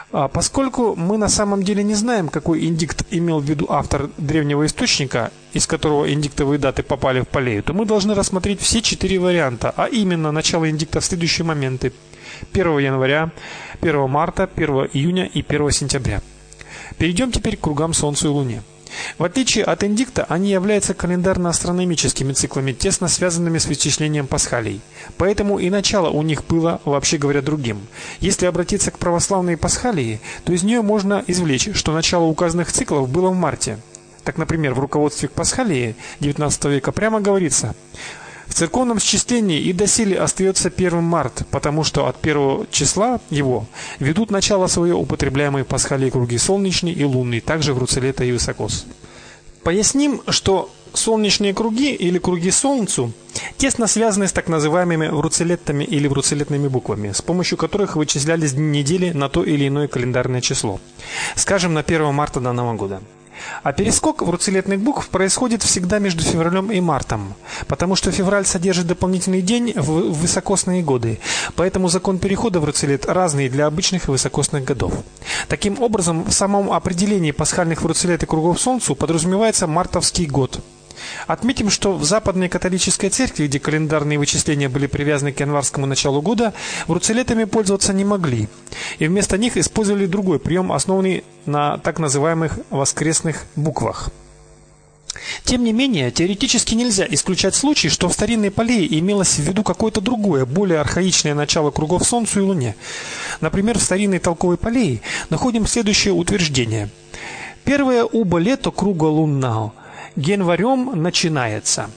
Поскольку мы на самом деле не знаем, какой индикт имел в виду автор древнего источника, из которого индиктовые даты попали в Полею, то мы должны рассмотреть все 4 варианта, а именно начало индикта в следующие моменты: 1 января, 1 марта, 1 июня и 1 сентября. Перейдем теперь к кругам Солнцу и Луне. В отличие от индикта, они являются календарно-астрономическими циклами, тесно связанными с вычислением пасхалий. Поэтому и начало у них было, вообще говоря, другим. Если обратиться к православной пасхалии, то из нее можно извлечь, что начало указанных циклов было в марте. Так, например, в руководстве к пасхалии XIX века прямо говорится: в церковном счислении и доселе остается 1 март, потому что от 1 числа его ведут начало свое употребляемые пасхалии круги солнечный и лунный, также в Руцелета и Високос. Поясним, что солнечные круги или круги Солнцу тесно связаны с так называемыми вруцелеттами или вруцелетными буквами, с помощью которых вычислялись дни недели на то или иное календарное число, скажем, на 1 марта данного года. А перескок вруцелетных букв происходит всегда между февралем и мартом, потому что февраль содержит дополнительный день в високосные годы, поэтому закон перехода в вруцелет разный для обычных и високосных годов. Таким образом, в самом определении пасхальных вруцелет и кругов Солнцу подразумевается мартовский год. Отметим, что в Западной католической церкви, где календарные вычисления были привязаны к январскому началу года, вруцелетами пользоваться не могли, и вместо них использовали другой прием, основанный на так называемых воскресных буквах. Тем не менее, теоретически нельзя исключать случай, что в старинной Полее имелось в виду какое-то другое, более архаичное начало кругов Солнцу и Луне. Например, в старинной толковой Полее находим следующее утверждение: «Первое убо лето круга лунного январем начинается».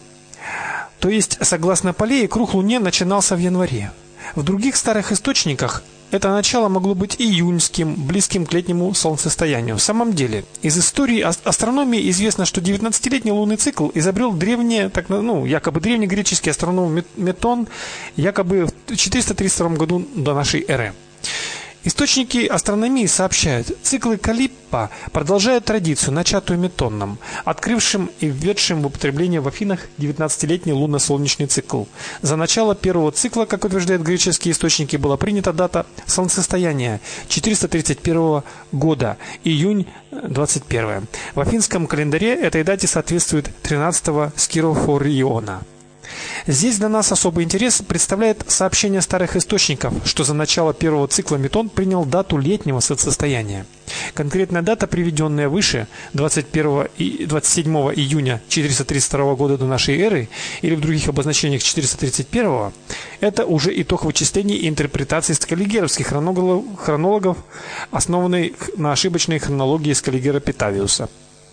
То есть, согласно Полее, круг Луне начинался в январе. В других старых источниках это начало могло быть июньским, близким к летнему солнцестоянию. В самом деле, из истории астрономии известно, что 19-летний лунный цикл изобрел якобы древнегреческий астроном Метон, якобы в 432 году до нашей эры. Источники астрономии сообщают: циклы Калиппа продолжают традицию, начатую Метоном, открывшим и введшим в употребление в Афинах 19-летний лунно-солнечный цикл. За начало первого цикла, как утверждают греческие источники, была принята дата солнцестояния 431 года, июнь 21. В афинском календаре этой дате соответствует 13-го Скирофориона. Здесь для нас особый интерес представляет сообщение старых источников, что за начало первого цикла Метон принял дату летнего солнцестояния. Конкретная дата, приведенная выше, 21 и 27 июня 432 года до нашей эры, или в других обозначениях 431, это уже итог вычислений и интерпретаций скаллигеровских хронологов, основанной на ошибочной хронологии Скаллигера Питавиуса.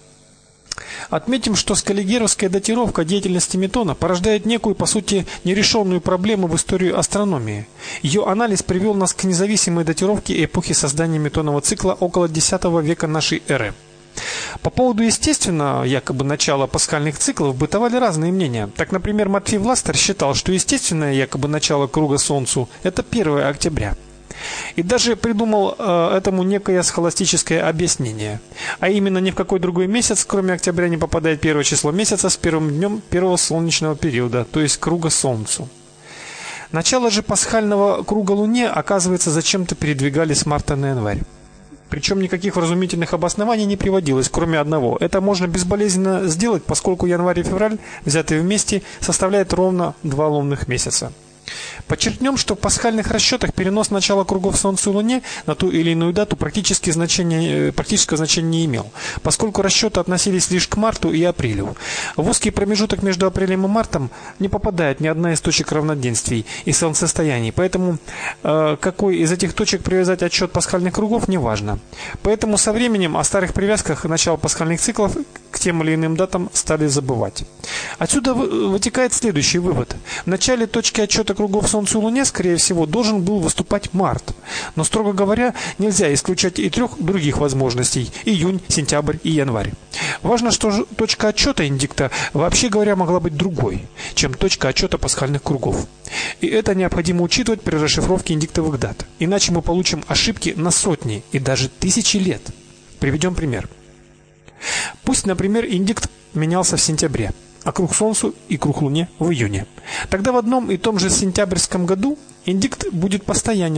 Отметим, что скаллигеровская датировка деятельности Метона порождает некую, по сути, нерешенную проблему в истории астрономии. Ее анализ привел нас к независимой датировке эпохи создания Метонова цикла около X века нашей эры. По поводу естественного, якобы, начала пасхальных циклов бытовали разные мнения. Так, например, Матфей Властер считал, что естественное, якобы, начало круга Солнцу – это 1 октября. И даже придумал этому некое схоластическое объяснение. А именно, ни в какой другой месяц, кроме октября, не попадает 1 число месяца с первым днем первого солнечного периода, то есть круга Солнцу. Начало же пасхального круга Луне, оказывается, зачем-то передвигали с марта на январь. Причем никаких вразумительных обоснований не приводилось, кроме одного. Это можно безболезненно сделать, поскольку январь и февраль, взятые вместе, составляют ровно 2 лунных месяца. Подчеркнем, что в пасхальных расчетах перенос начала кругов Солнцу и Луне на ту или иную дату практического значения не имел, поскольку расчеты относились лишь к марту и апрелю. В узкий промежуток между апрелем и мартом не попадает ни одна из точек равноденствий и солнцестояний, поэтому какой из этих точек привязать отсчет пасхальных кругов, неважно. Поэтому со временем о старых привязках начала пасхальных циклов к тем или иным датам стали забывать. Отсюда вытекает следующий вывод. В начале точки отсчета кругов Солнцу и Луне, скорее всего, должен был выступать март. Но, строго говоря, нельзя исключать и 3 других возможностей – июнь, сентябрь и январь. Важно, что точка отсчета индикта, вообще говоря, могла быть другой, чем точка отсчета пасхальных кругов. И это необходимо учитывать при расшифровке индиктовых дат. Иначе мы получим ошибки на сотни и даже тысячи лет. Приведем пример. Пусть, например, индикт менялся в сентябре, а круг Солнцу и круг Луне в июне. Тогда в одном и том же сентябрьском году индикт будет постоянен.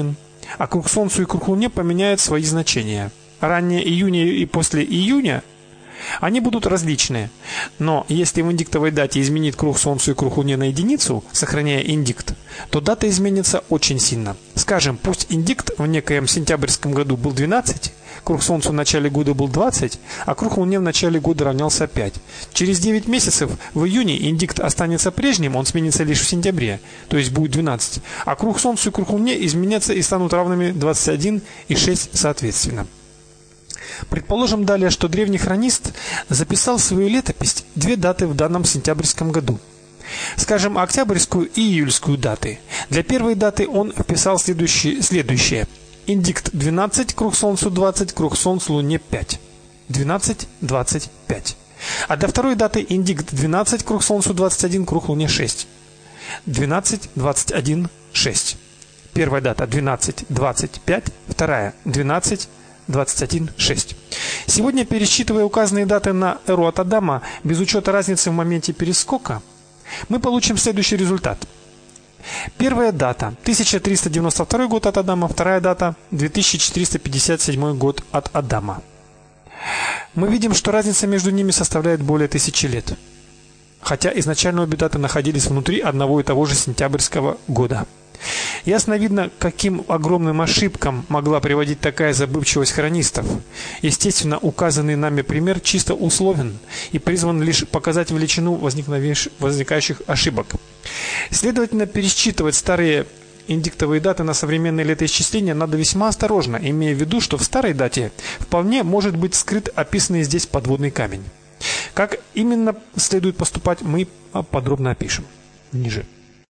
а круг Солнцу и круг Луне поменяют свои значения. Ранее июня и после июня они будут различные, но если в индиктовой дате изменить круг Солнцу и круг Луне на единицу, сохраняя индикт, то дата изменится очень сильно. Скажем, пусть индикт в некоем сентябрьском году был 12, круг Солнцу в начале года был 20, а круг Луне в начале года равнялся 5. Через 9 месяцев в июне индикт останется прежним, он сменится лишь в сентябре, то есть будет 12, а круг Солнцу и круг Луне изменятся и станут равными 21 и 6 соответственно. Предположим далее, что древний хронист записал в свою летопись две даты в данном сентябрьском году. Скажем, октябрьскую и июльскую даты. Для первой даты он вписал следующее. Индикт 12, круг Солнцу 20, круг Солнцу Луне 5. 12, 25. А для второй даты индикт 12, круг Солнцу 21, круг Луне 6. 12, 21, 6. Первая дата 12, 25, вторая 12, 21, 6. Сегодня, пересчитывая указанные даты на эру от Адама, без учета разницы в моменте перескока, мы получим следующий результат. Первая дата 1392 год от Адама, вторая дата 2457 год от Адама. Мы видим, что разница между ними составляет более 1000 лет, хотя изначально обе даты находились внутри одного и того же сентябрьского года. Ясно видно, каким огромным ошибкам могла приводить такая забывчивость хронистов. Естественно, указанный нами пример чисто условен и призван лишь показать величину возникающих ошибок. Следовательно, пересчитывать старые индиктовые даты на современные летоисчисления надо весьма осторожно, имея в виду, что в старой дате вполне может быть скрыт описанный здесь подводный камень. Как именно следует поступать, мы подробно опишем ниже.